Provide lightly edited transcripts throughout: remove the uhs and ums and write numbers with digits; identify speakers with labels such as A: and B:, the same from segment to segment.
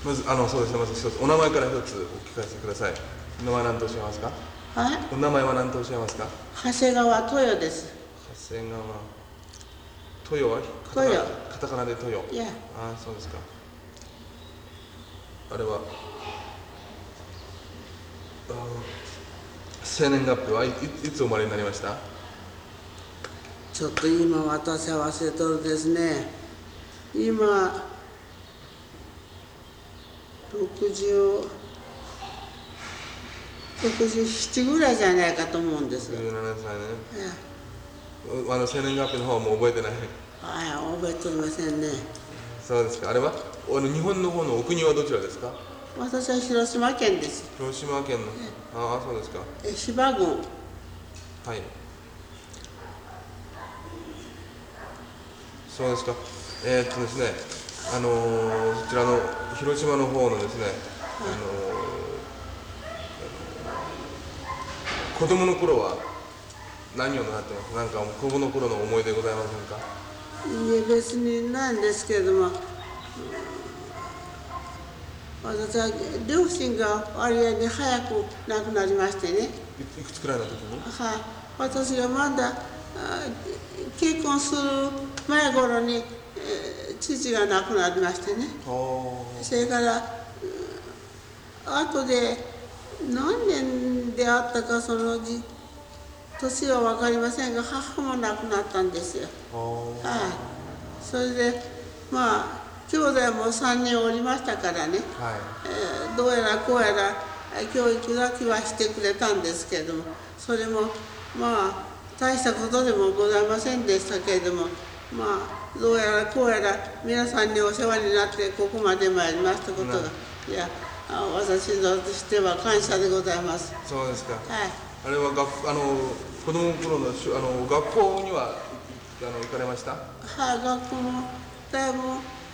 A: まず、そうですね、まず一つ、お名前から一つお聞かせください。お名前は何とおっしゃいますか？
B: はい。
A: お名前は何とおっしゃいますか？
B: 長谷川豊です。
A: 長谷川。豊はカタカナで豊。
B: いや。
A: ああ、そうですか。あれは、生年月日はいつ生まれになりました？
B: ちょっと今私は忘れとるですね。今、67ぐらいじゃないかと思うんです。
A: 67歳ね。生年月日の方はもう覚えてない。
B: はい、覚えておりませんね。
A: そうですか。あれは日本の方のお国はどちらですか？
B: 私は広島県です。
A: 広島県の。ああ、そうですか。
B: 芝郡。
A: はい。そうですか。ですね、そちらの広島の方のですね、子供の頃は何をなってます？なんか子供の頃の思い出ございませんか？
B: いえ、別にないんですけれども、私は両親が割合に早く亡くなりましてね。
A: いくつくらいの時に？
B: はい。私がまだ結婚する前頃に、父が亡くなりましてね。それから、後で何年であったか年は分かりませんが、母も亡くなったんですよ。はい。それでまあ兄弟も3人おりましたからね、どうやらこうやら教育だけはしてくれたんですけれども、それもまあ大したことでもございませんでしたけれども、まあどうやらこうやら皆さんにお世話になってここまで参りましたことが、いや私としては感謝でございます。
A: そうですか。
B: はい。
A: あれは子供の頃の学校には行かれました？
B: はい、学校もだいぶ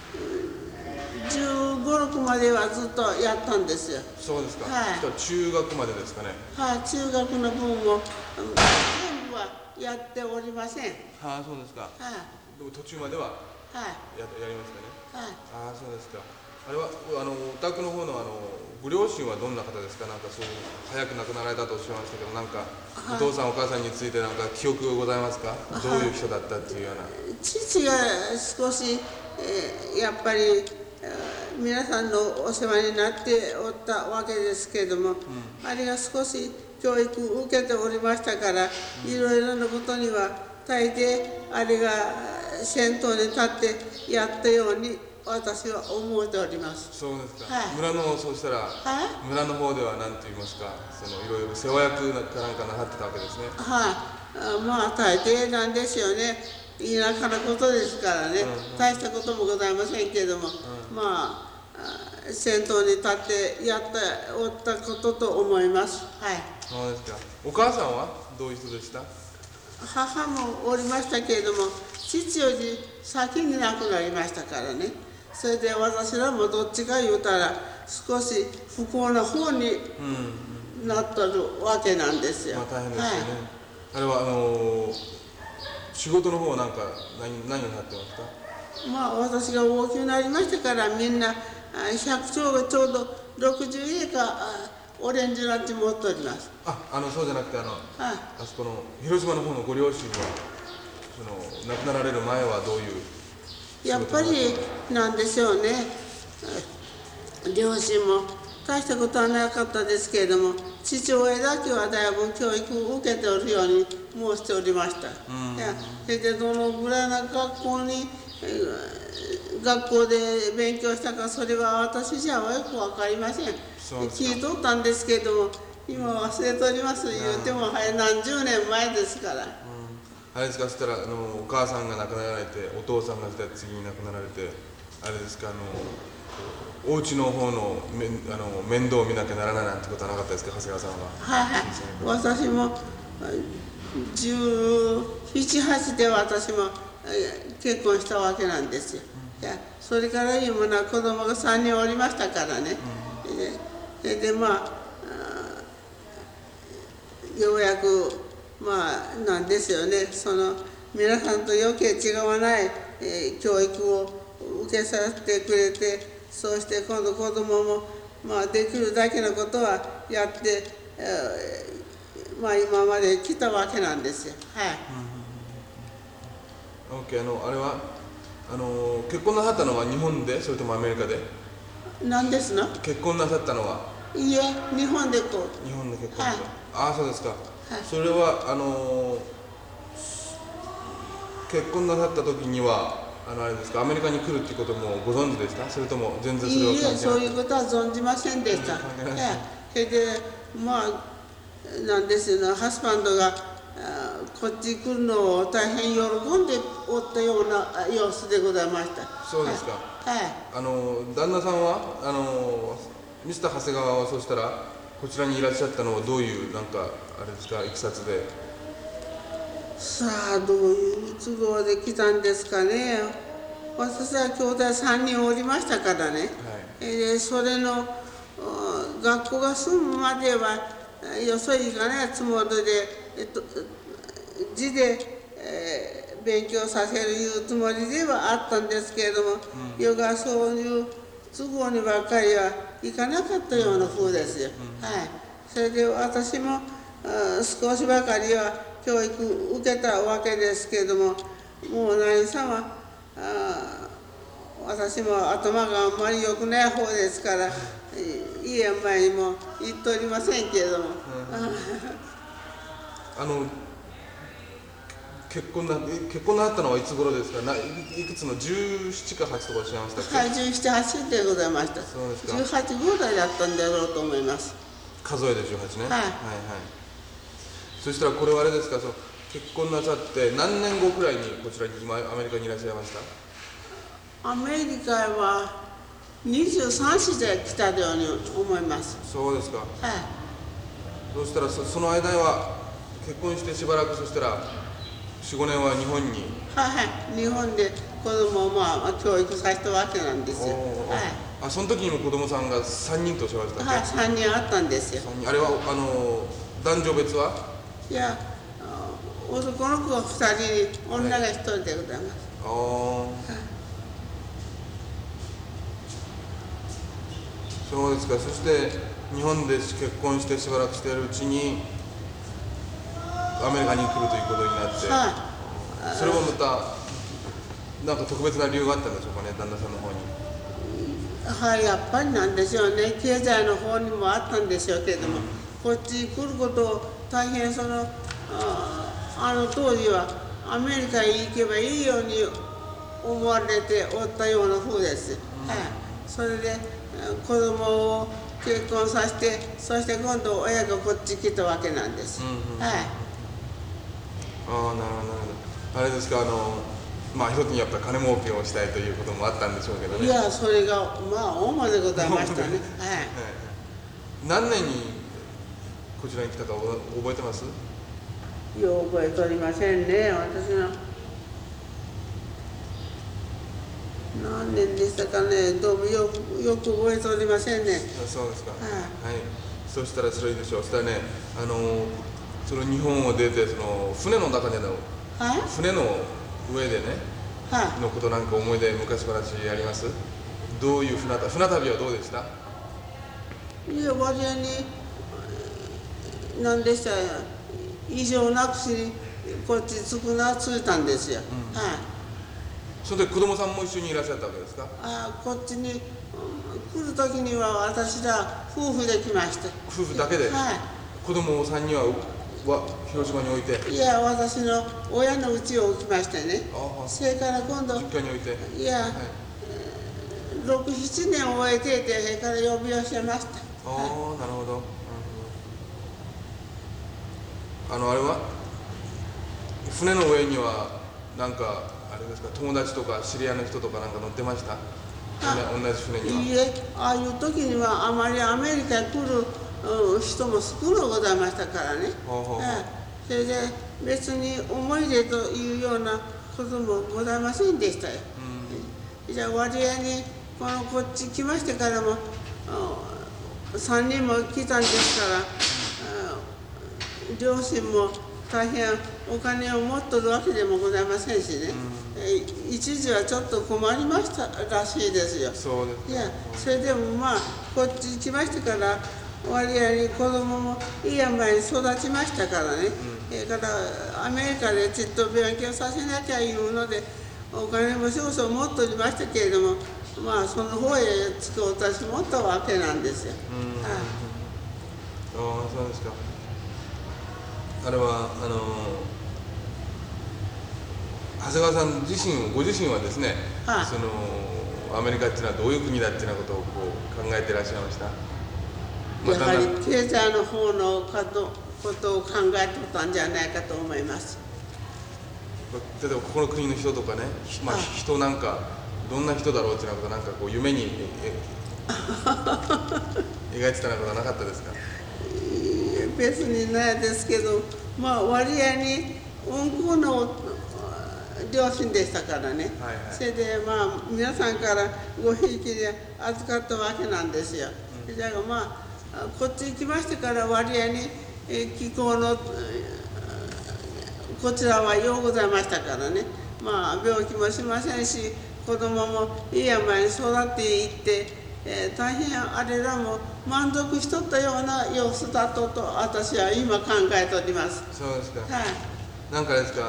B: 15、6まではずっとやったんですよ。
A: そうですか。
B: はい。
A: 中学までですかね。
B: はい、中学の分も全部はやっておりません。
A: ああ、そうですか。
B: はい。
A: でも途中まではやりましたね。
B: はい。
A: ああ、そうですか。あれはお宅の方のご両親はどんな方ですか？なんかそう早く亡くなられたとおっしゃいましたけど、なんかお父さんお母さんについてなんか記憶ございますか？どういう人だったっていうような。
B: 父が少し、やっぱり皆さんのお世話になっておったわけですけれども、あれが少し教育を受けておりましたから、いろいろなことには大抵あれが先頭に立ってやったように私は思っております。
A: そうですか。
B: はい。
A: 村のそうしたら、村の方では何と言いますか、いろいろ世話役かなんかなさってたわけですね。
B: はい。まあ大抵なんですよね。田舎のことですからね、大したこともございませんけれども、まあ先頭に立ってやっておったことと思います。はい。
A: そうですか。お母さんはどういう人でした？
B: 母もおりましたけれども、父より先に亡くなりましたからね。それで私らもどっちか言うたら少し不幸な方になっとるわけなんですよ。
A: まあ大変ですよね。あれは仕事の方は何をなってますか？
B: まあ私が大きくなりましたからみんな100丁がちょうど60エーカーオレンジランチ持っております。
A: そうじゃなくてそこの広島の方のご両親は亡くなられる前はどういう仕事
B: やっぱりなんでしょうね、両親も大したことはなかったですけれども、父親だけはだいぶ教育を受けておるように申しておりました。それでどのぐらいの学校で勉強したか、それは私じゃよく分かりません。聞いとったんですけれども、今忘れております言うても何十年前ですから。
A: あれですか、そしたらお母さんが亡くなられて、お父さんが次に亡くなられて、あれですか、お家の方の面倒を見なきゃならないなんてことはなかったですか、長谷川さんは。
B: はい。私も17、18で私も結婚したわけなんですよ。それから今子供が3人おりましたからね。でようやくなんですよね、皆さんと余計違わない、教育を受けさせてくれて、 そして今度子供も、できるだけのことはやって、今まで来たわけなんですよ。はい。
A: OK、あれは結婚なさったのは日本で、それともアメリカで？
B: 何ですの？
A: 結婚なさったのは？
B: いえ、日本で
A: 日本で結婚した。
B: はい、
A: ああ、そうですか。
B: はい、
A: それは結婚なさった時にはあれですか、アメリカに来るっていうこともご存知でした？それとも全然それは関係ない？
B: いいえ、そういうことは存じませんでした。それでなんですよね、ハスバンドがこっち来るのを大変喜んでおったような様子でございました。
A: そうですか。
B: はい。
A: 旦那さんはミスター長谷川はそうしたらこちらにいらっしゃったのはどういうなんかあれですか、いきさつで？
B: さあ、どういう都合で来たんですかね。私は兄弟3人おりましたからね。はい、それの学校が済むまではよそいかないつもりで、字で、勉強させるいうつもりではあったんですけれども、世がそういう都合にばっかりはいかなかったような風ですよ。はい。それで私も少しばかりは教育受けたわけですけれども、もう何様私も頭があんまり良くない方ですから、いい塩梅にも言っておりませんけれども。
A: 結婚なったのはいつ頃ですか？いくつの17か8とかおっしゃいましたっけ？
B: はい、17、8でございました。そうですか。18ぐらいだったんだろうと思います。
A: 数えで18ね。
B: はい。
A: はいはい。そしたらこれはあれですか、結婚なさって何年後くらいにこちらに今アメリカにいらっしゃいました？
B: アメリカは23歳で来たように思います。
A: そうですか。
B: はい。
A: そしたらその間は結婚してしばらく、そしたら4、5年は日本に。
B: はい、日本で子供を教育させたわけなんですよ。
A: はい。その時にも子供さんが3人とおっしゃいましたっけ？
B: はい、3人あったんですよ。
A: あれは男女別は？
B: いや、男の子が2人、女が1人でございます。
A: そうですか。そして日本で結婚してしばらくしているうちにアメリカに来るということになって、それもまたなんか特別な理由があったんでしょうかね、旦那さんの方に。
B: はい、やっぱりなんでしょうね、経済の方にもあったんでしょうけれども、こっち来ることを大変当時はアメリカへ行けばいいように思われておったような風です。はい、それで子供を結婚させて、そして今度親がこっち来たわけなんです。はい。
A: なるほど。あれですか、一つにやっぱり金儲けをしたいということもあったんでしょうけどね。
B: いや、それが主でございましたね。はい。
A: 何年にこちらに来たか覚えてます？
B: よう覚えておりませんね。私の何年でしたかね。どうもよく覚えておりませんね。
A: そうですか。はい。そうしたらそれでしょう。そしたらね、その日本を出て船の中での、船の上でね、のことなんか思い出、昔話あります？どういう船旅はどうでした？
B: いや、割合に何でした異常なくしこっち着いたんですよ。はい。
A: それで子供さんも一緒にいらっしゃったわけですか？
B: こっちに来る時には私ら夫婦で来ました。
A: 夫婦だけで？はい。子供3人は広島に置いて？い
B: や、私の親の家を置きましてね。それから今度
A: 実家に置いて？
B: いや、6、7年終えてて、それから呼び寄せました。
A: なるほど。あれは船の上にはなんかあれですか、友達とか知り合いの人とかなんか乗ってました？同じ船には。
B: いいえ、ああいう時にはあまりアメリカに来る人も少なくございましたからね。それで別に思い出というようなこともございませんでしたよ。じゃあ割合にこっち来ましてからも3人も来たんですから、両親も大変お金を持っとるわけでもございませんしね。 一時はちょっと困りましたらしいですよ。
A: そうですね。
B: いや、それでもまあこっち来ましてから割合に子供もいい塩梅に育ちましたからね、だからアメリカでちっと勉強させなきゃいうのでお金も少々持っておりましたけれども、まあその方へ使うたし持ったわけなんですよ。
A: ああ、そうですか。あれは長谷川さんご自身はですね、そのアメリカっていうのはどういう国だっていうようなことをこう考えていらっしゃいました？
B: やはり経済の方のことを考えてたんじゃないかと思います。
A: 例えばここの国の人とかね、まあ、人なんかどんな人だろうっていうようなことなんかこう夢に描いてたようなことはなかったですか？
B: 別にないですけど、まあ割合に温厚な両親でしたからね、それでまあ皆さんからごひいきで預かったわけなんですよ。だからまあこっち行きましてから割合に気候のこちらはようございましたからね、まあ病気もしませんし子供もいい山に育っていって、大変あれらも満足しとったような様子だと私は今考えております。
A: そうですか。
B: はい。
A: なんかですか、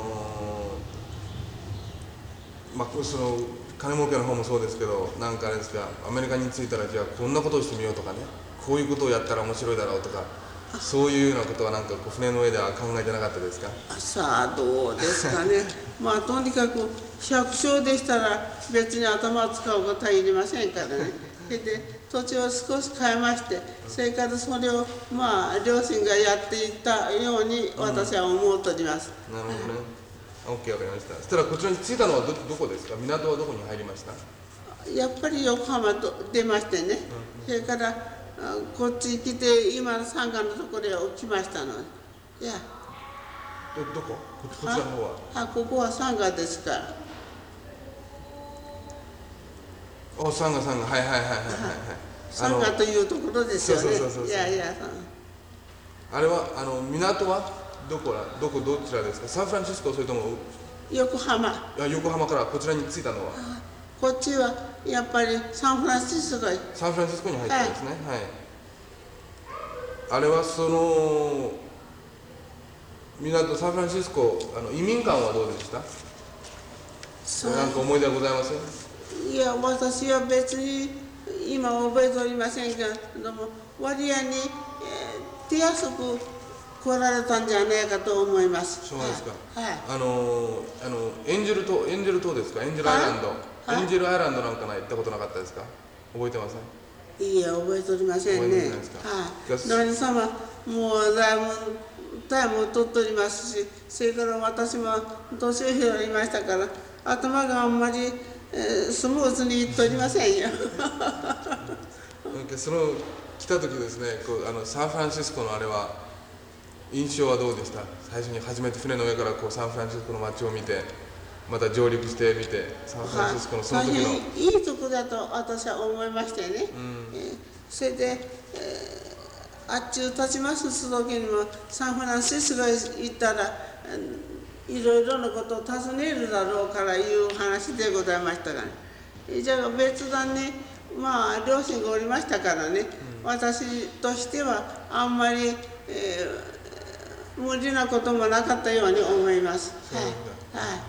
A: まあその金儲けの方もそうですけど、なんかあれですか、アメリカに着いたらじゃあこんなことをしてみようとかね、こういうことをやったら面白いだろうとか、そういうようなことはなんか船の上では考えてなかったですか？
B: さあどうですかね。まあとにかく百姓でしたら別に頭を使うことはいりませんからね。それで土地を少し変えまして、それからそれをまあ両親がやっていったように私は思っております。
A: なるほどね。OK、わかりました。そしたらこちらに着いたのはどこですか？港はどこに入りました？
B: やっぱり横浜と出ましてね、それからこっち来て今の山間のところへ来ましたの。いや
A: どこちらの方は？
B: ここは山間ですから。
A: 山間、はいはいはいはいはい。
B: 山間というところですよね。いや
A: あれは港はどちらですか？サンフランシスコ、それとも
B: 横浜。
A: 横浜からこちらに着いたのは？
B: こっちはやっぱりサンフランシスコに入
A: ったんですね。はい。あれはその港サンフランシスコ移民館はどうでした？なんか思い出はございません？
B: いや私は別に今覚えておりませんけども割合に、手安く来られたんじゃないかと思います。
A: そうですか。
B: はい。
A: エンジェル島ですか？エンジェルアイランド。エンジェルアイランドなんか行ったことなかったですか？覚えてません？
B: いいえ、覚えておりませんね。はい。何様もうだいぶタイムを取っておりますし、それから私も年を拾いましたから頭があんまり、スムーズにいっておりませんよ。
A: その来た時ですね、サンフランシスコのあれは印象はどうでした？最初に初めて船の上からサンフランシスコの街を見て、また上陸してみて、サンフランシスコのその時の、
B: 大変いいとこだと私は思いましてね。それで、あっちゅう立ちます時にもサンフランシスコへ行ったらいろいろなことを尋ねるだろうからいう話でございましたがね。じゃあ別段にまあ両親がおりましたからね、私としてはあんまり、無理なこともなかったように思います。はいはい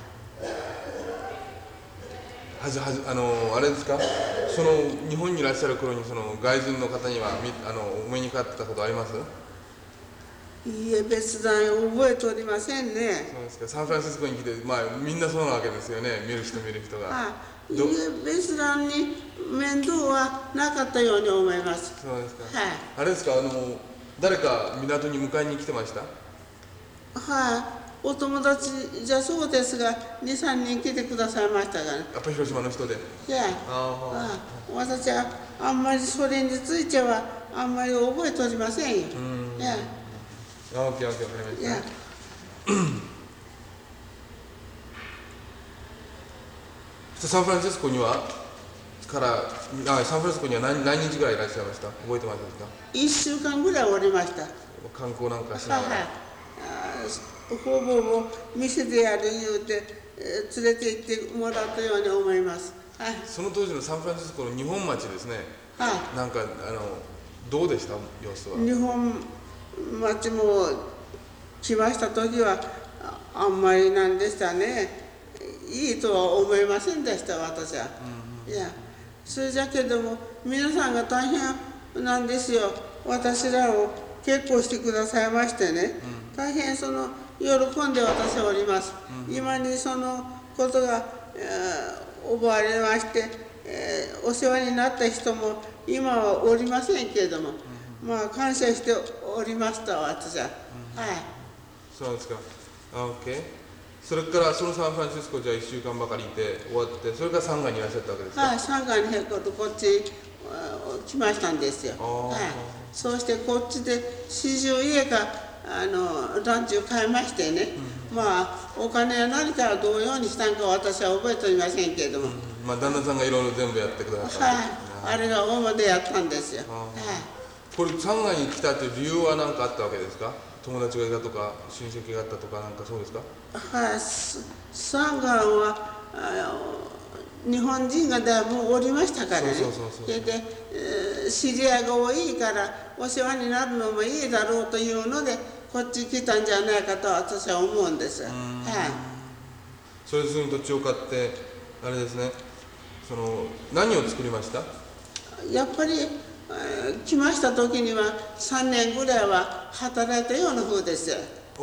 A: あれですか、その日本にいらっしゃる頃にその外人の方にはお目にかかったことあります？
B: いいえ、別段覚えておりませんね。
A: そうですか。サンフランシスコに来て、まあみんなそうなわけですよね、見る人が。
B: いいえ、別段に面倒はなかったように思います。
A: そうですか。
B: はい。
A: あれですか、誰か港に迎えに来てました？
B: はい、お友達じゃそうですが2、3人来てくださいましたがね。
A: やっぱり広島の人で？
B: いや、私はあんまりそれについてはあんまり覚えておりませんよ。いや。
A: オッケー、わかりました。サンフランシスコにはサンフランシスコには何日ぐらいいらっしゃいました？覚えてますか
B: ？1週間ぐらいおりました。
A: 観光なんかしながら。
B: ほぼ店でやる言うて、 連れて行ってもらったように思います。はい。
A: その当時のサンフランシスコの日本町ですね。
B: はい。
A: なんかどうでした様子は？
B: 日本町も来ました時はあんまりなんでしたね。いいとは思いませんでした私は。いや、それじゃけども皆さんが大変なんですよ。私らを結婚してくださいましてね。大変喜んで私はおります。今にそのことが、覚われまして、お世話になった人も今はおりませんけれども、まあ感謝しておりました私は。はい。
A: そうですか。OK。それからそのサンフランシスコじゃあ1週間ばかりいて終わって、それからサンガにいらっしゃったわけですか？
B: はい、サンガにこっち来ましたんですよ。はい。そうしてこっちで40家か団地を買いましてね、まあお金や何かどうようにしたんか私は覚えておりませんけれども、
A: まあ旦那さんがいろいろ全部やってくださった。
B: はい、あれが大間でやったんですよ。はい。
A: これサンガに来たという理由は何かあったわけですか？友達がいたとか親戚があったとかなんかそうですか？
B: はい、サンガは日本人がだいぶおりましたからね。それで、知り合いが多いからお世話になるのもいいだろうというのでこっち来たんじゃないかと私は思うんです。はい。
A: それでその土地を買ってあれですね、何を作りました？
B: やっぱり来ました時には3年ぐらいは働いたような風ですよ。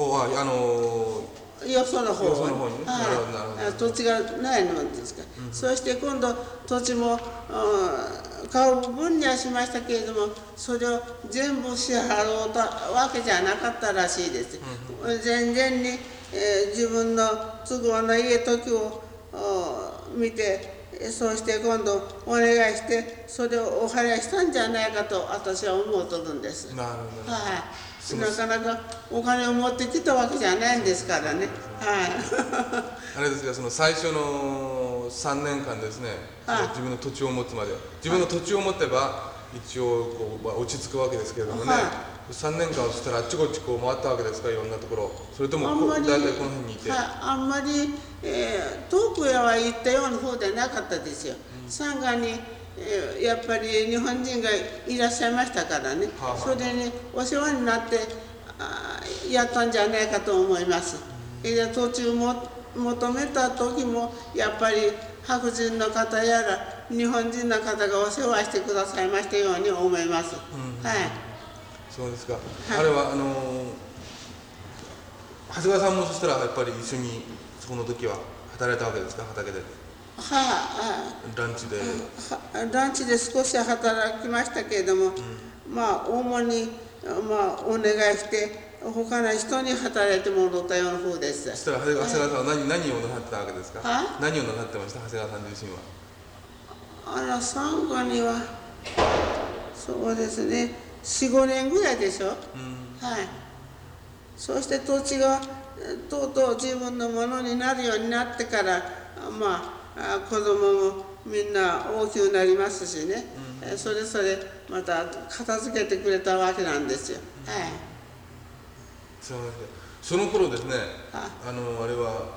B: よその方に、土地がないのですから、そして今度土地も買う分にはしましたけれども、それを全部支払うたわけじゃなかったらしいです。全然に、自分の都合のいい時を見て、そうして今度お願いしてそれをお払いしたんじゃないかと私は思うとるんです。
A: なるほど。
B: はい。なかなかお金を持ってきたわけじゃないんですからね。はい。
A: あれですが、その最初の3年間ですね、自分の土地を持つまでは、自分の土地を持てば一応落ち着くわけですけれどもね、3年間そしたらあっちこっち回ったわけですか、いろんなところ。それとも大体この辺にいて。
B: あんまり、遠くへは行ったような方ではなかったですよ。サンガにやっぱり日本人がいらっしゃいましたからね、それにお世話になってやったんじゃないかと思います。途中も求めた時もやっぱり白人の方やら日本人の方がお世話してくださいましたように思います。はい。
A: そうですか。あれは長谷川さんもそしたらやっぱり一緒にその時は働いたわけですか、畑で？ランチで少し働きましたけれども、まあ主にお願いして他の人に働いてもらったような風です。 そしたら長谷川さんは何をなさってたわけですか？何をなさってました、長谷川さん自身は？
B: サンガにはそうですね、4、5年ぐらいでしょ。はい。そして土地がとうとう自分のものになるようになってから、子供もみんな大きくなりますしね、それぞれまた片付けてくれたわけなんですよ。はい。
A: そうですね。その頃ですね、あれは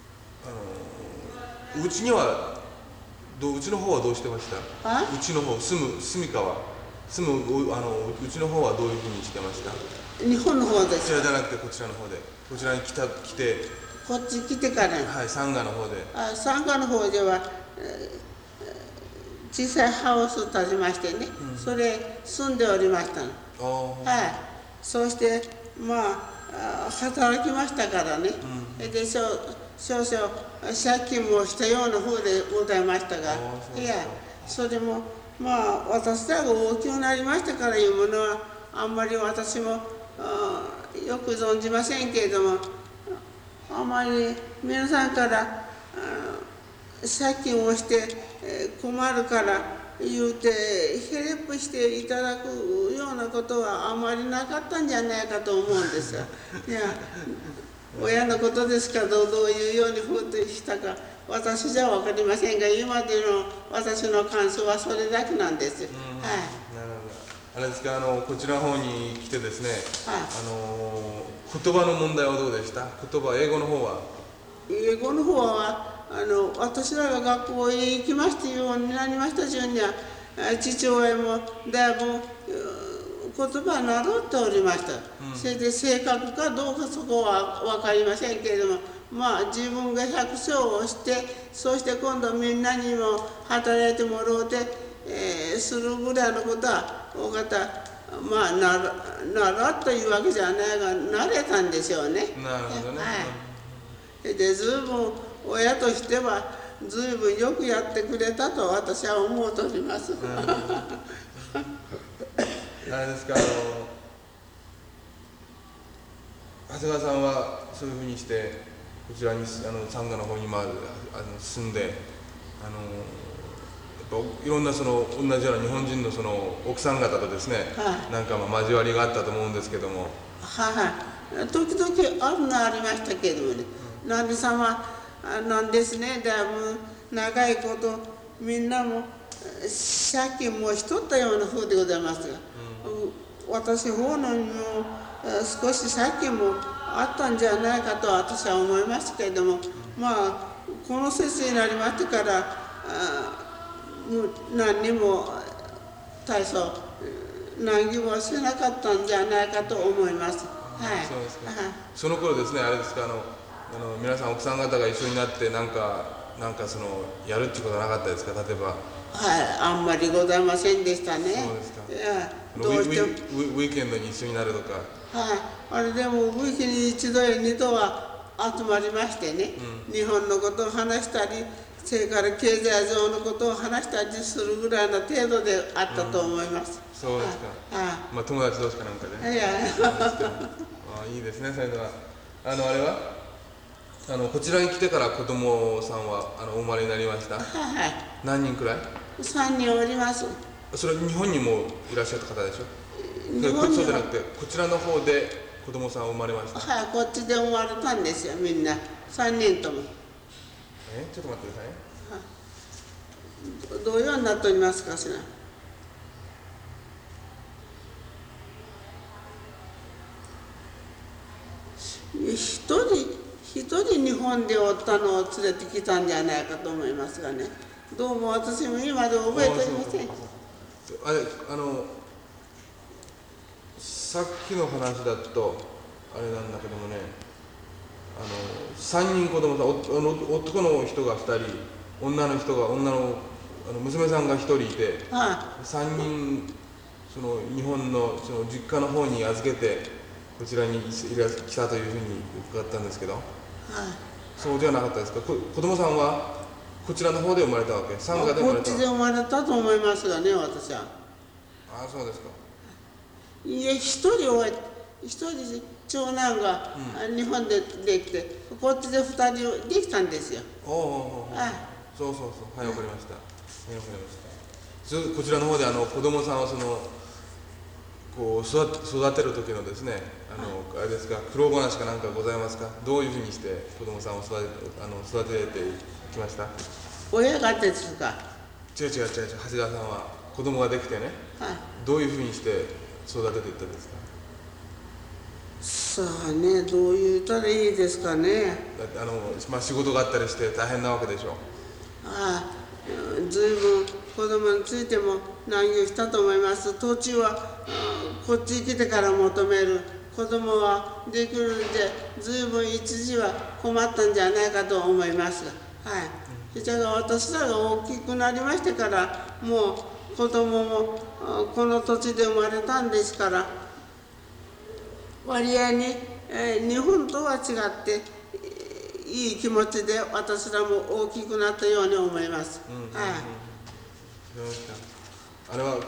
A: うちの方はどうしてました？うちの方、住むうちの方はどういうふうにしてました？
B: 日本の方です。
A: こちらじゃなくてこちらの方で、こちらに来て
B: こっち来てから、
A: はい、サンガの方で。
B: サンガの方では、小さいハウスを建てましてね、それ住んでおりましたの。はい。そうして働きましたからね。で少々借金もしたような風でございましたが、いやそれも私らが大きくなりましたからいうものはあんまり私もよく存じませんけれども、あまり皆さんから借金をして困るから言うてヘルプしていただくようなことはあまりなかったんじゃないかと思うんですが、いや親のことですからどういうように風としたか私じゃ分かりませんが、今での私の感想はそれだけなんですよ。はい。
A: なるほど。あれですか、こちらの方に来てですね、
B: はい、
A: 言葉の問題はどうでした？英語の方は？
B: 英語の方は私らが学校へ行きましてようになりました順には父親もだいぶ言葉に習っておりました、それで正確かどうかそこは分かりませんけれども、まあ自分が百姓をしてそして今度みんなにも働いてもらうて、するぐらいのことはお方まあ習ったいうわけじゃないが慣れたんでしょうね。
A: なるほどね。
B: で随分親としては随分よくやってくれたと私は思うとおります。
A: あれですか、長谷川さんはそういうふうにしてこちらにサンガの方に住んでやっぱいろんなその同じような日本人のその奥さん方とですね、なんか交わりがあったと思うんですけども。
B: 時々ありましたけどもね、何様なんですね。だいぶ長いことみんなも借金もしとったような風でございますが、私方のにも少し借金もあったんじゃないかと私は思いますけれども、まあこの節になりましてから何にも大層難儀はしなかったんじゃないかと思います。
A: そうですか。その頃ですね、あれですか、皆さん奥さん方が一緒になってなんかそのやるっていうことはなかったですか、例えば。
B: あんまりございませんでしたね。
A: そうですか。
B: どうしても
A: ウィーケンドに一緒になるとか。
B: あれでもウィークに一度や二度は集まりましてね、日本のことを話したり、それから経済上のことを話したりするぐらいの程度であったと思います。
A: そうですか。まあ友達同士かなんかで。いいですね、そういうのは。あれはこちらに来てから子供さんはお生まれになりました。何人くらい
B: ？3人おります。
A: それ日本にもいらっしゃった方でしょ。そうじゃなくてこちらの方で子供さん生まれました。
B: こっちで生まれたんですよ、みんな3人とも。
A: ちょっと待ってください。
B: どういうようになっておりますかしら。一人日本でおったのを連れてきたんじゃないかと思いますがね、どうも私も今で覚えておりません。
A: さっきの話だとあれなんだけどもね、3人子供さん、男の人が2人、女の娘さんが1人いて、3人その日本のその実家の方に預けてこちらに来たというふうに伺ったんですけど、そうではなかったですか。子供さんはこちらの方で生まれたわけ。サンガで生まれた。
B: こっちで生まれたと思いますがね、私は。
A: そうですか。
B: いえ、一人長男が日本でできて、こっちで2人できたんですよ。
A: そう、わかりました。こちらの方で子供さんをこう育てる時のですね、あれですか、苦労話かなんかございますか。どういうふうにして子供さんを育ててきました。
B: 親がですか。
A: 違う、長谷川さんは子供ができてね、どういうふうにして育てていったんですか。
B: さあね、どう言ったらいいですかね。
A: だって仕事があったりして大変なわけでしょ。
B: ずいぶん子供についても難儀したと思います。途中はこっち来てから求める子供はできるんで、ずいぶん一時は困ったんじゃないかと思います。それが私らが大きくなりましてから、もう子供もこの土地で生まれたんですから、割合に、日本とは違っていい気持ちで私らも大きくなったように思います。
A: あれは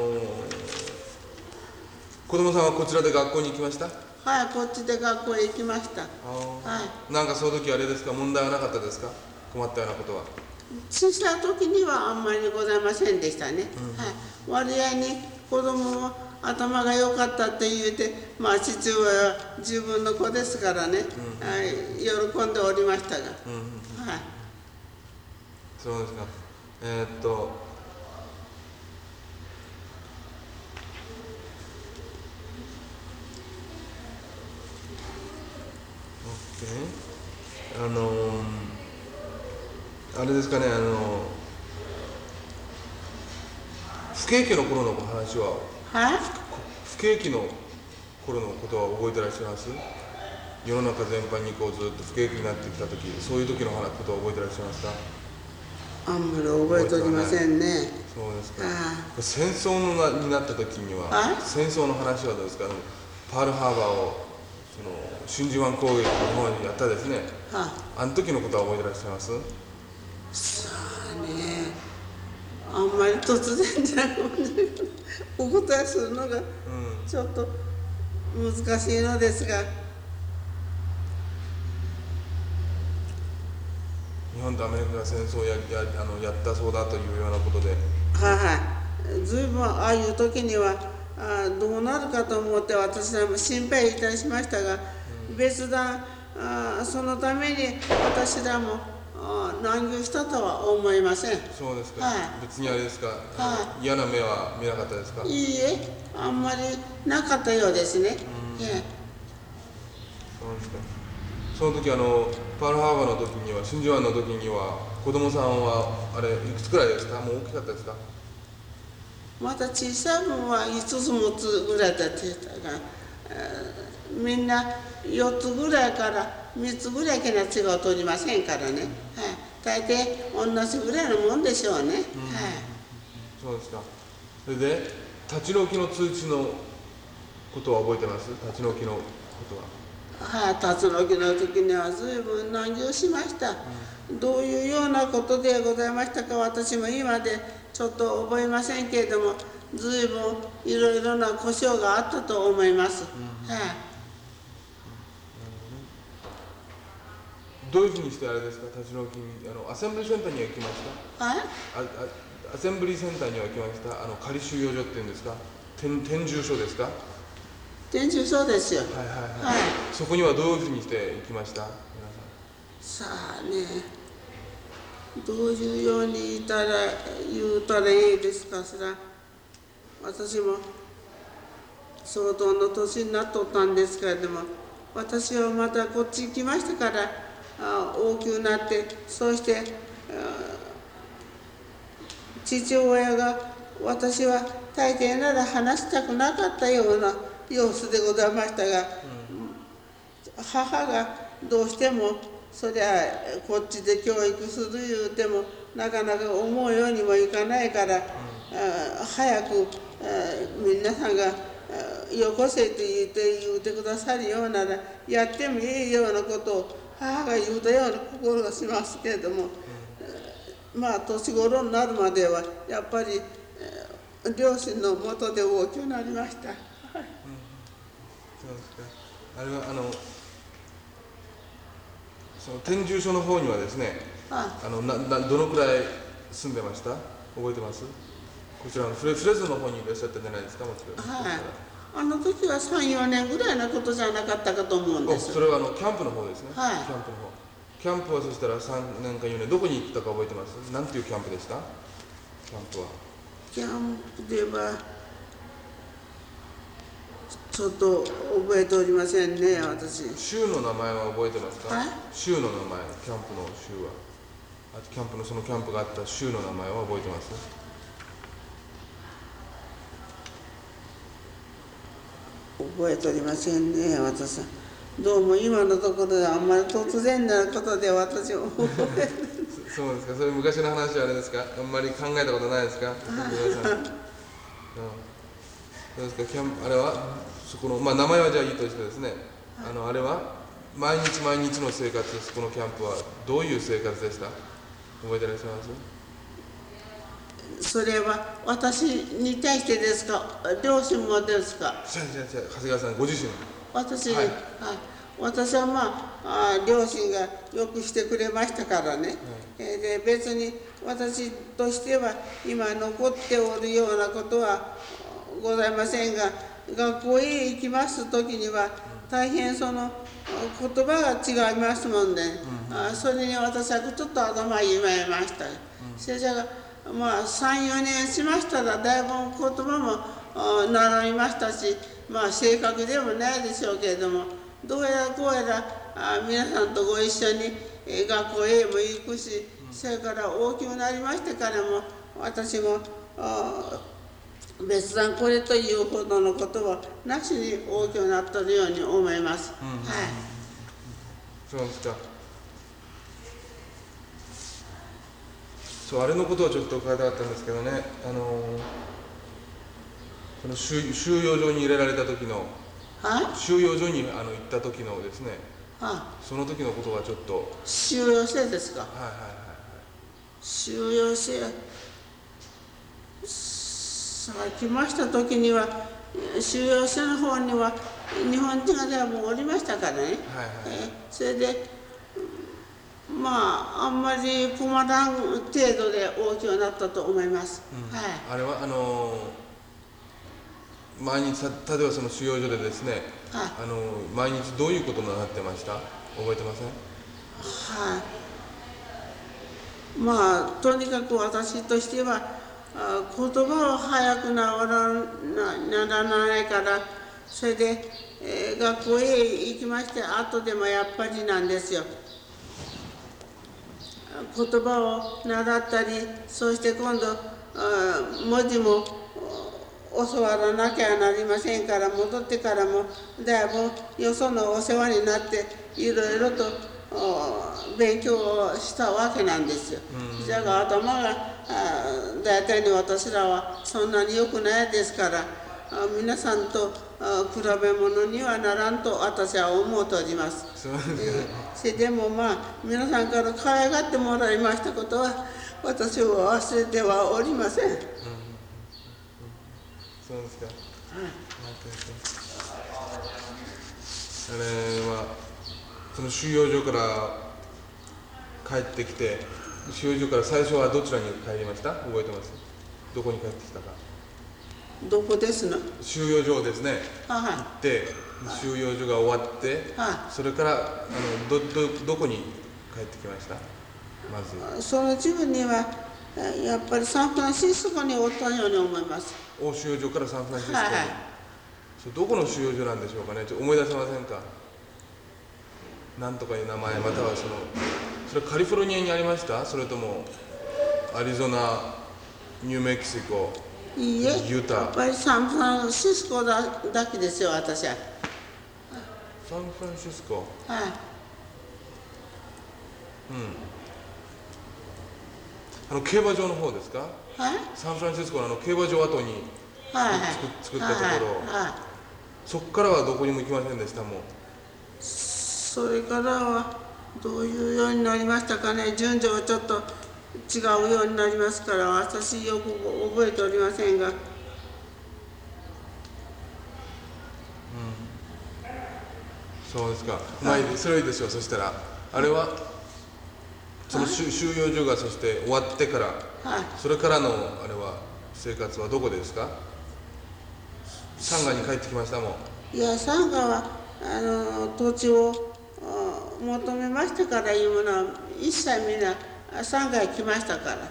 A: 子供さんはこちらで学校に行きました。
B: こっちで学校へ行きました。
A: なんかその時あれですか、問題はなかったですか。困ったようなことは。
B: 小さい時にはあんまりございませんでしたね。割合に子供も頭が良かったって言うて、父親は自分の子ですからね、喜んでおりましたが。
A: そうですか。 あれですかね、不景気の頃の話は、不景気の頃のことは覚えてらっしゃいます？世の中全般にこうずっと不景気になってきた時、そういう時のことは覚えてらっしゃいますか？
B: あんまり覚えておりませんね。
A: そうですか。戦争になった時には、戦争の話はどうですか？パールハーバーを真珠湾攻撃の方にやったですね。あの時のことは覚えてらっしゃいます？
B: さあね、あんまり突然じゃお答えするのがちょっと難しいのですが、
A: 日本とアメリカが戦争をやったそうだというようなことで、
B: ずいぶんああいう時にはどうなるかと思って私は心配いたしましたが、別段そのために私らも難儀したとは思いません。
A: そうですか。別にあれですか、嫌な目は見なかったですか？
B: いいえ、あんまりなかったようですね。
A: そうですか。その時パールハーバーの時には、真珠湾の時には子供さんはあれいくつくらいですか？もう大きかったですか？
B: また小さい分は5つ6つぐらいだって言ったが、みんな4つぐらいから3つぐらいから違うとりませんからね。大抵同じぐらいのもんでしょうね。
A: そうですか。それで立ち退きの通知のことは覚えてます？立ち退きのことは。
B: 立ち退きの時には随分難儀をしました。どういうようなことでございましたか、私も今でちょっと覚えませんけれども、随分いろいろな故障があったと思います。
A: どういうふうにしてあれですか、立ち退きにアセンブリーセンターには行きました？アセンブリーセンターには行きました？仮収容所っていうんですか、天住所ですか？
B: 天住所ですよ。
A: そこにはどういうふうにして行きました？
B: さあね、どういうように言うたらいいですかしら。私も相当の年になっとったんですけれども、私はまたこっち行きましたから大きくなって、そうして父親が私は大抵なら話したくなかったような様子でございましたが、母がどうしてもそりゃこっちで教育する言うてもなかなか思うようにもいかないから、早く皆さんがよこせと言うてくださるようならやってもいいようなことを母が言うたような心がしますけれども、年頃になるまではやっぱり両親のもとで大きくなりました。そうですか。
A: あれはその天住所の方にはですね、どのくらい住んでました？覚えてます？こちらのフレズの方にいらっしゃったんじゃないですか、もちろん。
B: あの時は3、4年ぐらいのことじゃなかったかと思うんです。
A: それはキャンプの方ですね。キャンプの方。キャンプはそしたら3年か4年、どこに行ったか覚えてます？なんていうキャンプでした？キャンプは。
B: キャンプではちょっと覚えておりませんね、私。
A: 州の名前は覚えてますか？州の名前、キャンプの州は。キャンプのそのキャンプがあった州の名前は覚えてます？
B: 覚えておりませんね、私は。どうも今のところであんまり突然なことで私は覚えて
A: そうですか。それ昔の話はあれですか？あんまり考えたことないですか？そうですか。あれはそこの、名前はじゃあいいとしてですね、あれは毎日毎日の生活、そこのキャンプはどういう生活でした？覚えてらっしゃいます？
B: それは私に対してですか、両親もですか？
A: 長谷川さんご自身。
B: 私は両親がよくしてくれましたからね。で別に私としては今残っておるようなことはございませんが、学校へ行きます時には大変その言葉が違いますもんで、それに私はちょっと頭にまいました。それじゃが3、4年しましたらだいぶ言葉も習いましたし、正確でもないでしょうけれども、どうやらこうやら皆さんとご一緒に学校へも行くし、それから大きくなりましてからも私も別段これというほどのことはなしに大きくなっているように思います。はい。
A: そうですか。そう、あれのことをちょっと伺いたかったんですけどね、その収容所に入れられた時の、収容所に行った時のですね、その時のことがちょっと。
B: 収容所ですか。収容所来ました時には収容所の方には日本人がもうおりましたからね。それでまああんまり困らん程度で大きくなったと思います。
A: あれは毎日例えばその収容所でですね、毎日どういうことになってました？覚えてません？
B: まあとにかく私としては言葉を早くならないから、それで、学校へ行きまして後でもやっぱりなんですよ。言葉を習ったり、そして今度文字も教わらなきゃなりませんから、戻ってからもだいぶよそのお世話になっていろいろと勉強をしたわけなんですよ。じゃあ頭が大体に私らはそんなに良くないですから、皆さんと比べ物にはならんと私は思っております。それでもまあ皆さんから可愛がってもらいましたことは私は忘れてはおりません。
A: そうですか。あれはその収容所から帰ってきて、収容所から最初はどちらに帰りました？覚えてます？どこに帰ってきたか。
B: どこですの？
A: 収容所ですね。行って収容所が終わって、それからどこに帰ってきました？まず。
B: その自分にはやっぱりサンフランシスコにおったように思います。
A: 収容所からサンフランシスコに。どこの収容所なんでしょうかね。ちょっと思い出せませんか？なんとかいう名前、またはそれカリフォルニアにありました？それともアリゾナ、ニューメキシコ、
B: いいえ、
A: ユタ。
B: やっぱりサンフランシスコだけですよ、私は。
A: サンフランシスコ。競馬場の方ですか？サンフランシスコの競馬場跡に作ったところ、そこからはどこにも行きませんでしたもん。
B: それからはどういうようになりましたかね。順序はちょっと違うようになりますから、私よく覚えておりませんが。
A: そうですか。まあそれはいいですよ。そしたらあれはその収容所がそして終わってから、それからのあれは生活はどこですか？サンガに帰ってきましたもん。
B: いや、サンガは土地を求めましたからいうものは一切みんなサンガへ来ましたから、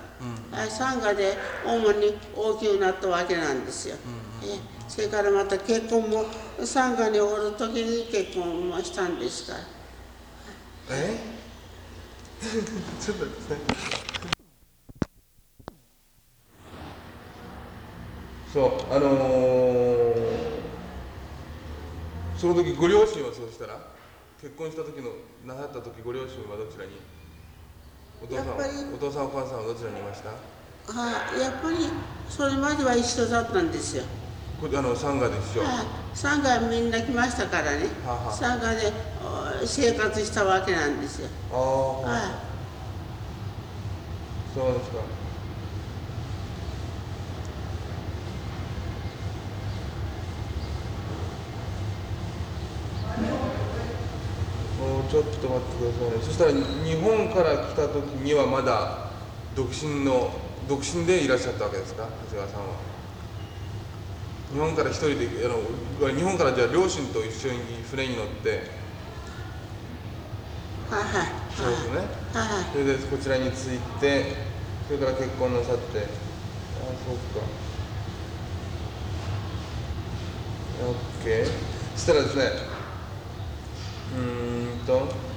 B: サンガで主に大きくなったわけなんですよ。それからまた結婚もサンガにおる時に結婚もしたんですから。
A: ちょっとですね。そうその時ご両親はそうしたら結婚した時のなさった時ご両親はどちらに？お父さんお母さんはどちらにいました？
B: やっぱりそれまでは一緒だったんですよ。
A: サンガで一緒。
B: サンガみんな来ましたからね。サンガで生活したわけなんですよ。
A: そうですか。ちょっと待ってくださいね。そしたら日本から来た時にはまだ独身でいらっしゃったわけですか、長谷川さんは。日本から一人で日本からじゃあ両親と一緒に船に乗って。そうですね。それでこちらに着いて、それから結婚なさって。そうか。OK。そしたらですね、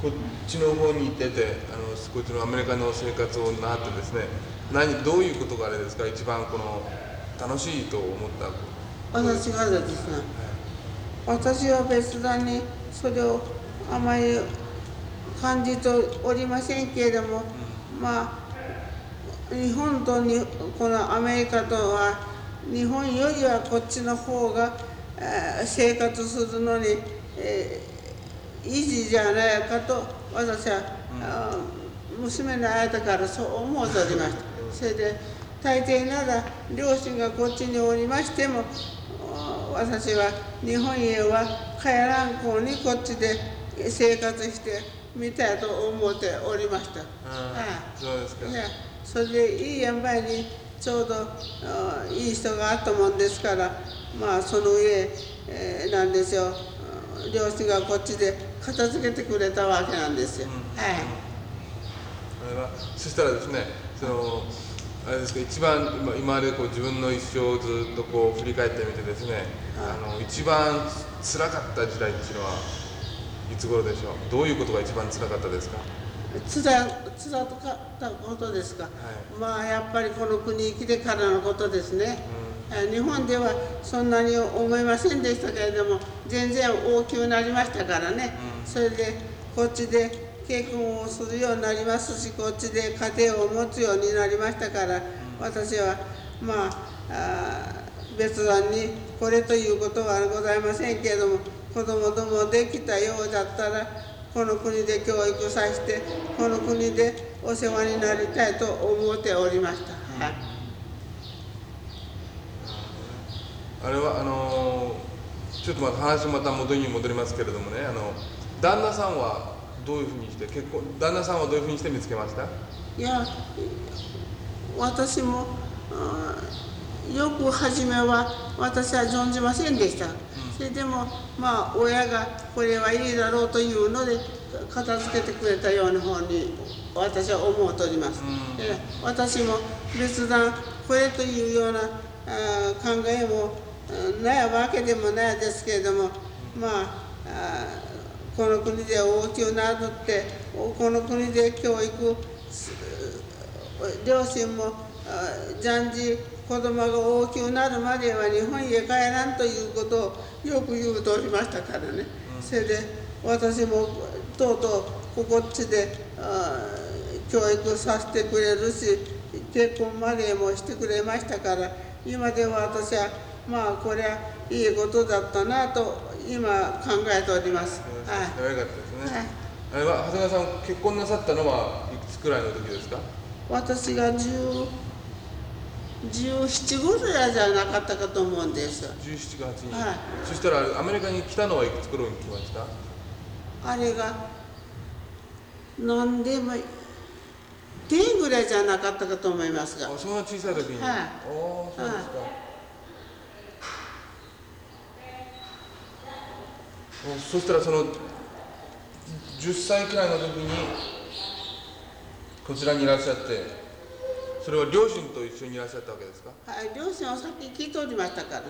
A: こっちの方に行っててこっちのアメリカの生活をなってですね、どういうことがあれですか、一番この楽しいと思ったこと
B: 私がですね、私は別段にそれをあまり感じておりませんけれども、まあ日本とこのアメリカとは日本よりはこっちの方が生活するのに維持じゃないかと私は、娘の間からそう思うておりました。それで大抵なら両親がこっちにおりましても私は日本へは帰らんこうにこっちで生活してみたいと思っておりました。
A: そうですか。
B: それでいい塩梅にちょうどいい人があったもんですから、まあその上、なんでしょう、両親がこっちで片付けてくれたわけなんですよ。
A: そしたらですね、あれですか、一番今まで自分の一生をずっと振り返ってみてですね、一番辛かった時代っていうのはいつ頃でしょう。どういうことが一番辛かったですか。
B: 辛かったことですか。まあやっぱりこの国に来てからのことですね。日本ではそんなに思いませんでしたけれども、全然大きくなりましたからね。それでこっちで結婚をするようになりますし、こっちで家庭を持つようになりましたから、私はまあ別段にこれということはございませんけれども、子供どもできたようだったらこの国で教育させてこの国でお世話になりたいと思っておりました。
A: あれはちょっと話また元に戻りますけれどもね、旦那さんはどういうふうにして旦那さんはどういうふうにして見つけました。
B: いや、私もよく初めは私は存じませんでした。それでもまあ親がこれはいいだろうというので片付けてくれたような方に私は思うとおります。私も別段これというような考えもないわけでもないですけれども、まあこの国で大きくなるってこの国で教育両親も暫時子供が大きくなるまでは日本へ帰らんということをよく言うとおりましたからね。それで私もとうとうこっちで教育させてくれるし結婚までもしてくれましたから、今では私はまあこれはいいことだったなと今考えております。
A: よかったですね。あれは長谷川さん結婚なさったのはいくつくらいの時ですか。
B: 私が17、18ぐらいじゃなかったかと思うんです。
A: 17か8に。そしたらアメリカに来たのはいくつ頃に来ました。
B: あれが何でも10ぐらいじゃなかったかと思いますが。
A: そんな小さい時に。そうですか。そしたらその10歳くらいの時にこちらにいらっしゃって、それは両親と一緒にいらっしゃったわけですか。
B: 両親は先聞いておりましたから。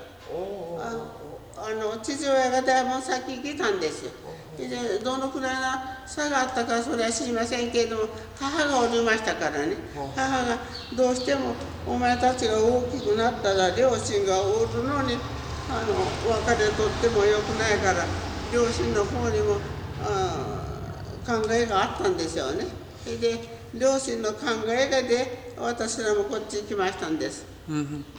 B: 父親がだいぶ先来たんですよ。でどのくらいの差があったかそれは知りませんけれども、母がおりましたからね。母がどうしてもお前たちが大きくなったら両親がおるのに別れとってもよくないから、両親の方にも考えがあったんでしょうね。で両親の考えがで私らもこっちに来ましたんです。
A: そう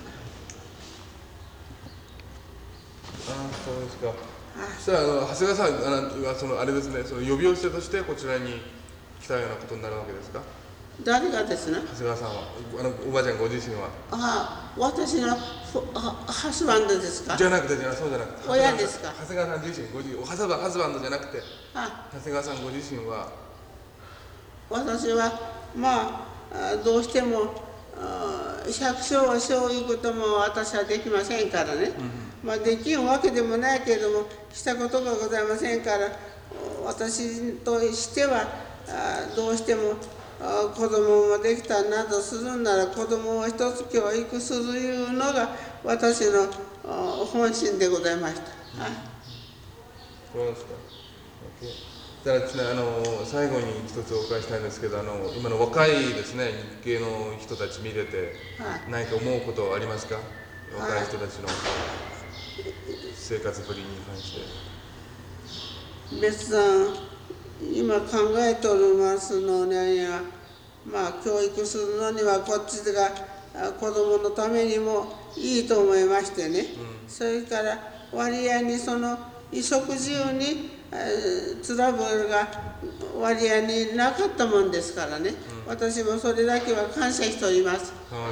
A: ですか。そしたら長谷川さんはあれですね、その呼び寄せとしてこちらに来たようなことになるわけですか。
B: 誰がですね。
A: 長谷川さんはおばあちゃんご自身は。
B: 私のハスバンドですか。
A: そうじゃなくて
B: 親ですか。
A: 長谷川さん自身ハスバンドじゃなくて長谷川さんご自身は。
B: 私はまあどうしても百姓はそういうことも私はできませんからね。まあできんわけでもないけれどもしたことがございませんから、私としてはどうしても子供もできたなどするなら子供を一つ教育するいうのが私の本心でございました。
A: そうですか。 たらですね、最後に一つお伺いしたいんですけど、今の若いですね、日系の人たち見てて、何か思うことはありますか？若い人たちの生活ぶりに関して。
B: 別段、今考えておりますのには、教育するのにはこっちが子供のためにもいいと思いましてね、それから割合にその衣食住にトラブルが割合になかったもんですからね、私もそれだけは感謝しております。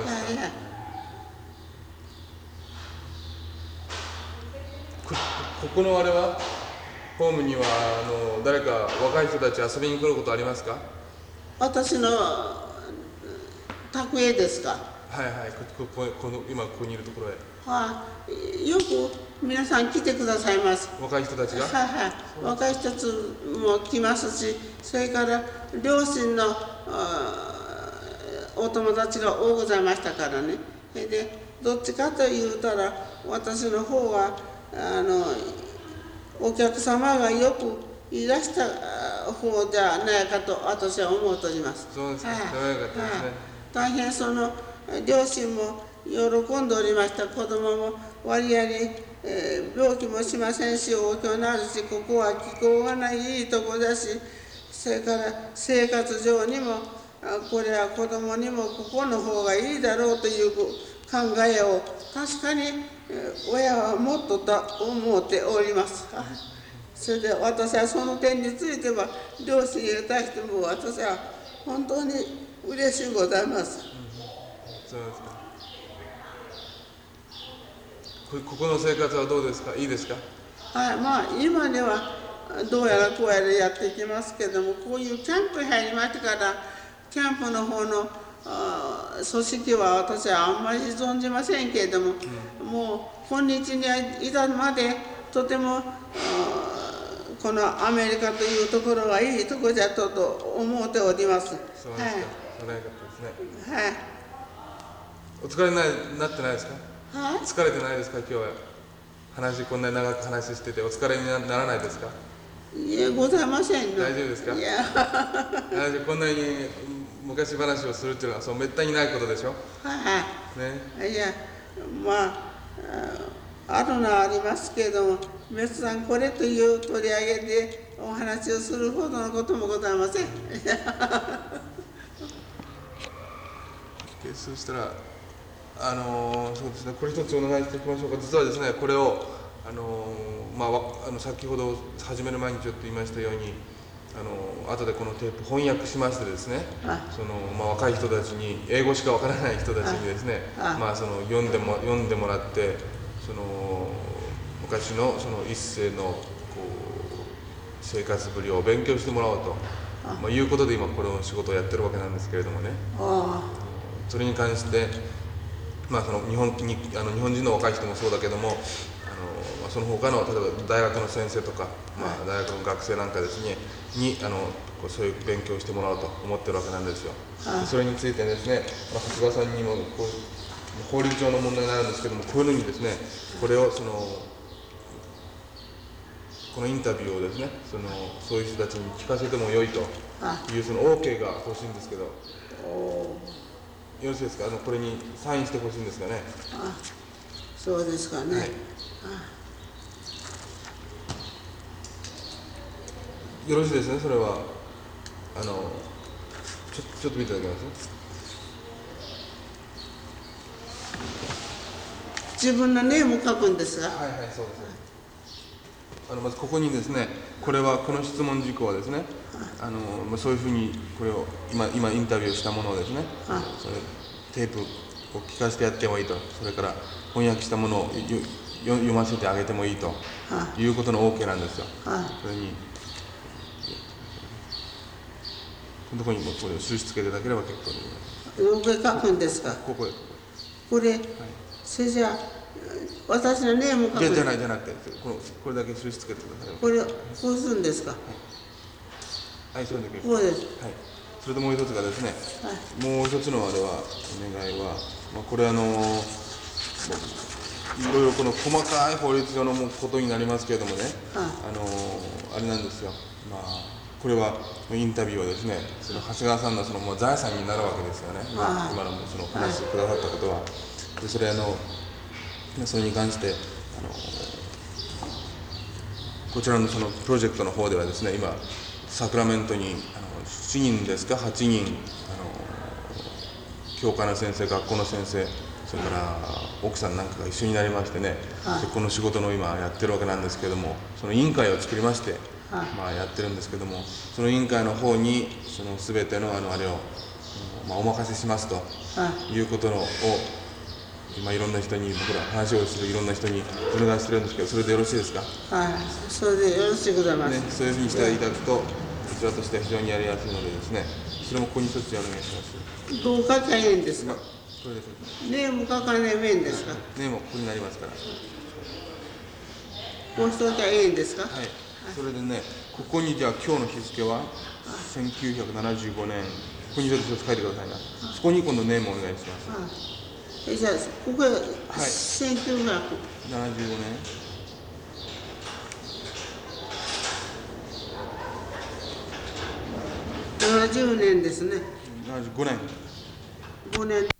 A: ここのあれはホームには誰か若い人たち遊びに来ることありますか？
B: 私の宅へですか？
A: はいはい、今ここにいるところへ。
B: よく皆さん来てくださいます。
A: 若い人たちが？
B: 若い人たちも来ますし、それから両親のお友達が多ございましたからね。で、どっちかと言うたら、私の方はお客様がよくいらした方じゃないかと私は思っております。
A: そうですか。よかったですね。
B: 大変両親も喜んでおりました。子供も割合に、病気もしませんし、大きくなるし、ここは気候がないいいとこだし、それから生活上にもこれは子供にもここの方がいいだろうという考えを確かに親はもっとと思っております。それで私はその点については両親に対しても私は本当に嬉しいございます。
A: そうですか。ここの生活はどうですか？いいですか？
B: 今ではどうやらこうやらやっていきますけども、こういうキャンプに入りましてから、キャンプの方の組織は私はあんまり存じませんけれども、もう今日に至るまでとてもこのアメリカというところはいいところじゃと思っております。
A: そうですか。それはよかったですね。
B: はい。
A: お疲れになってないですか？疲れてないですか？今日はこんなに長く話しててお疲れにならないですか？
B: いや、ございません。
A: 大丈夫ですか？いやこんなに昔話をするっていうのはめったにないことでしょ？ね。
B: いや、あるのはありますけれども、別段これという取り上げでお話をするほどのこともございません。
A: そしたらそうですね、これ一つお願いしておきましょうか。実はですね、これを先ほど始める前にちょっと言いましたように、後でこのテープ翻訳しましてですね、若い人たちに、英語しかわからない人たちにですね、読んでもらって、昔の一世の生活ぶりを勉強してもらおうと、いうことで今この仕事をやってるわけなんですけれどもね。それに関して、日本人の若い人もそうだけども、その他の例えば大学の先生とか、大学の学生なんかですねにそういう勉強をしてもらおうと思ってるわけなんですよ。それについてですね、長谷川さんにも法律上の問題になるんですけども、こういうのにですね、これをこのインタビューをですね、そういう人たちに聞かせてもよいというOK が欲しいんですけど、よろしいですか？これにサインしてほしいんですかね。
B: そうですかね。
A: よろしいですね。それはちょっと見ていただけます？
B: 自分のネーム書くんですが。
A: はいはい、そうです。まずここにですね、この質問事項はですね、そういうふうにこれを今インタビューしたものをですね、それテープを聞かせてやってもいいと、それから翻訳したものを読ませてあげてもいいということの OK なんですよ。それにこのところにもこれを印つけていただければ結構
B: でございます。書くんですか？これ、それじゃあ私のネーム書く。
A: じゃなくて、これだけ印つけてください。
B: これをこうするんですか？
A: はい、それで結構。
B: こうです。
A: はい。それともう一つがですね、もう一つのお願いは、これいろいろこの細かい法律上のことになりますけれどもね、あれなんですよ。 これはインタビューはですね、その長谷川さんのそのもう財産になるわけですよね。今のその話してくださったことは、でそれそれに関してこちらのそのプロジェクトの方ではですね、今サクラメントに7人ですか、8人教科の先生、学校の先生、それから奥さんなんかが一緒になりましてね、でこの仕事の今やってるわけなんですけども、その委員会を作りまして、やってるんですけども、その委員会の方にその全てのあれを、お任せしますということを今いろんな人に、僕ら話をするいろんな人にお願いしてるんですけど、それでよろしいですか？
B: はい、それでよろしいございます。
A: ね、そういうふうにしていただくと、こちらとしては非常にやりやすいのでですね、それもここに一つお願いします。
B: どう書きゃいいんですか？
A: これでこれ
B: ネーム書かねばいいんですか？
A: ネームもここになりますから。
B: こうしときゃいいんですか？
A: はい。それでね、ここにじゃあ今日の日付は1975年、ここにちょっと一つ書いてくださいな。そこに今度ネームをお願いします。
B: じゃあここは1975
A: 75年。
B: 70年ですね。
A: 75年。
B: 5年。